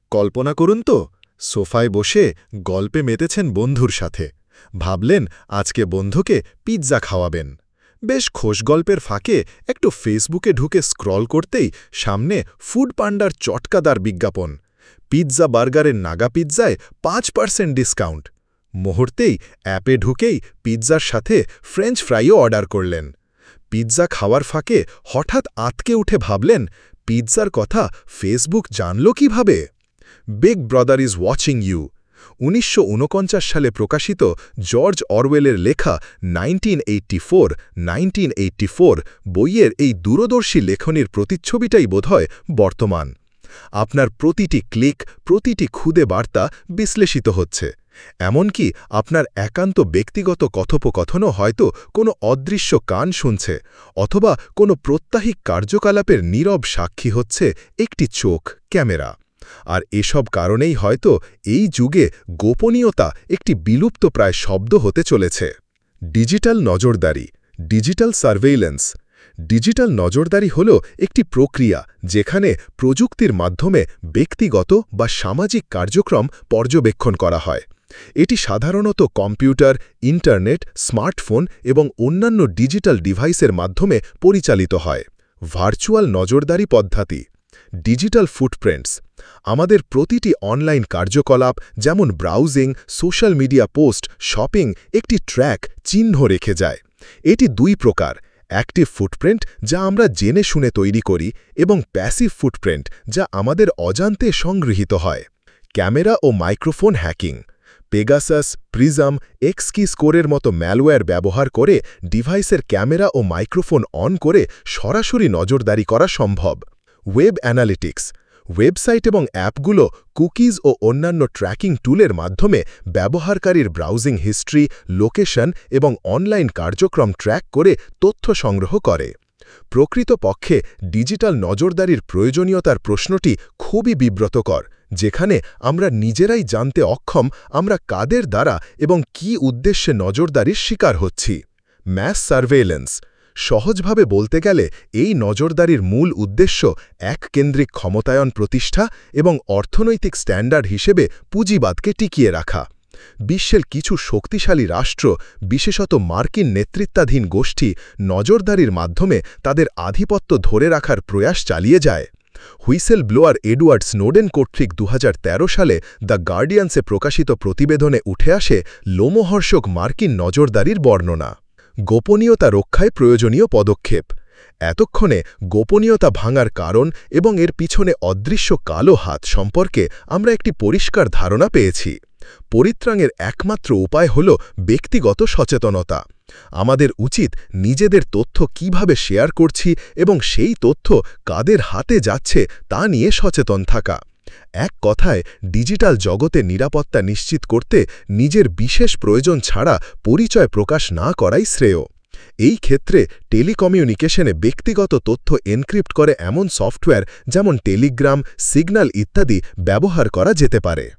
কল্পনা করুন তো, সোফায় বসে গল্পে মেতেছেন বন্ধুর সাথে। ভাবলেন আজকে বন্ধুকে পিৎজা খাওয়াবেন। বেশ খোশ গল্পের ফাঁকে একটু ফেসবুকে ঢুকে স্ক্রল করতেই সামনে ফুড পান্ডার চটকাদার বিজ্ঞাপন। পিৎজা বার্গারের নাগা পিৎজায় 5% ডিসকাউন্ট। মুহূর্তেই অ্যাপে ঢুকেই পিৎজার সাথে ফ্রেঞ্চ ফ্রাইও অর্ডার করলেন। পিৎজা খাওয়ার ফাঁকে হঠাৎ আঁতকে উঠে ভাবলেন, পিৎজার কথা ফেসবুক জানল কিভাবে? Big brother is watching you. ১৯৪৯ সালে প্রকাশিত জর্জ অরওয়েলের লেখা 1984 বইয়ের এই দূরদর্শী লেখনীর প্রতিচ্ছবিটাই বোধহয় বর্তমান। আপনার প্রতিটি ক্লিক, প্রতিটি খুদে বার্তা বিশ্লেষিত হচ্ছে। এমনকি আপনার একান্ত ব্যক্তিগত কথোপকথনও হয়তো কোনো অদৃশ্য কান শুনছে, অথবা কোনো প্রত্যাহিক কার্যকলাপের নীরব সাক্ষী হচ্ছে একটি চোখ, ক্যামেরা। আর এসব কারণেই হয়তো এই যুগে গোপনীয়তা একটি বিলুপ্তপ্রায় শব্দ হতে চলেছে। ডিজিটাল নজরদারি, ডিজিটাল সার্ভেইলেন্স। ডিজিটাল নজরদারি হল একটি প্রক্রিয়া যেখানে প্রযুক্তির মাধ্যমে ব্যক্তিগত বা সামাজিক কার্যক্রম পর্যবেক্ষণ করা হয়। এটি সাধারণত কম্পিউটার, ইন্টারনেট, স্মার্টফোন এবং অন্যান্য ডিজিটাল ডিভাইসের মাধ্যমে পরিচালিত হয়। ভার্চুয়াল নজরদারি পদ্ধতি, ডিজিটাল ফুটপ্রিন্টস। আমাদের প্রতিটি অনলাইন কার্যকলাপ, যেমন browsing, social media post, shopping, একটি ট্র্যাক, চিহ্ন রেখে যায়। এটি দুই প্রকার: অ্যাক্টিভ ফুটপ্রিন্ট, যা আমরা জেনে শুনে তৈরি করি, এবং প্যাসিভ ফুটপ্রিন্ট, যা আমাদের অজান্তে সংগৃহীত হয়। ক্যামেরা ও মাইক্রোফোন হ্যাকিং। পেগাসাস, প্রিজম, এক্সকি স্কোরের মতো ম্যালওয়্যার ব্যবহার করে ডিভাইসের ক্যামেরা ও মাইক্রোফোন অন করে সরাসরি নজরদারি করা সম্ভব। Web analytics. ওয়েবসাইট এবং অ্যাপগুলো কুকিজ ও অন্যান্য ট্র্যাকিং টুলের মাধ্যমে ব্যবহারকারীর ব্রাউজিং হিস্ট্রি, লোকেশন এবং অনলাইন কার্যক্রম ট্র্যাক করে তথ্য সংগ্রহ করে। প্রকৃতপক্ষে ডিজিটাল নজরদারির প্রয়োজনীয়তার প্রশ্নটি খুবই বিব্রতকর, যেখানে আমরা নিজেরাই জানতে অক্ষম আমরা কাদের দ্বারা এবং কী উদ্দেশ্যে নজরদারির শিকার হচ্ছি। Mass surveillance. সহজভাবে বলতে গেলে এই নজরদারির মূল উদ্দেশ্য এককেন্দ্রিক ক্ষমতায়ন প্রতিষ্ঠা এবং অর্থনৈতিক স্ট্যান্ডার্ড হিসেবে পুঁজিবাদকে টিকিয়ে রাখা। বিশ্বের কিছু শক্তিশালী রাষ্ট্র, বিশেষত মার্কিন নেতৃত্বাধীন গোষ্ঠী, নজরদারির মাধ্যমে তাদের আধিপত্য ধরে রাখার প্রয়াস চালিয়ে যায়। হুইসেল ব্লোয়ার এডওয়ার্ড স্নোডেন কর্তৃক ২০১৩ সালে দ্য গার্ডিয়ানসে প্রকাশিত প্রতিবেদনে উঠে আসে লোমহর্ষক মার্কিন নজরদারির বর্ণনা। গোপনীয়তা রক্ষায় প্রয়োজনীয় পদক্ষেপ। এতক্ষণে গোপনীয়তা ভাঙার কারণ এবং এর পিছনে অদৃশ্য কালো হাত সম্পর্কে আমরা একটি পরিষ্কার ধারণা পেয়েছি। পরিত্রাণের একমাত্র উপায় হল ব্যক্তিগত সচেতনতা। আমাদের উচিত নিজেদের তথ্য কিভাবে শেয়ার করছি এবং সেই তথ্য কাদের হাতে যাচ্ছে তা নিয়ে সচেতন থাকা। এক কথায়, ডিজিটাল জগতে নিরাপত্তা নিশ্চিত করতে নিজের বিশেষ প্রয়োজন ছাড়া পরিচয় প্রকাশ না করাই শ্রেয়। এই ক্ষেত্রে টেলিকমিউনিকেশনে ব্যক্তিগত তথ্য এনক্রিপ্ট করে এমন সফটওয়্যার যেমন টেলিগ্রাম, সিগন্যাল ইত্যাদি ব্যবহার করা যেতে পারে।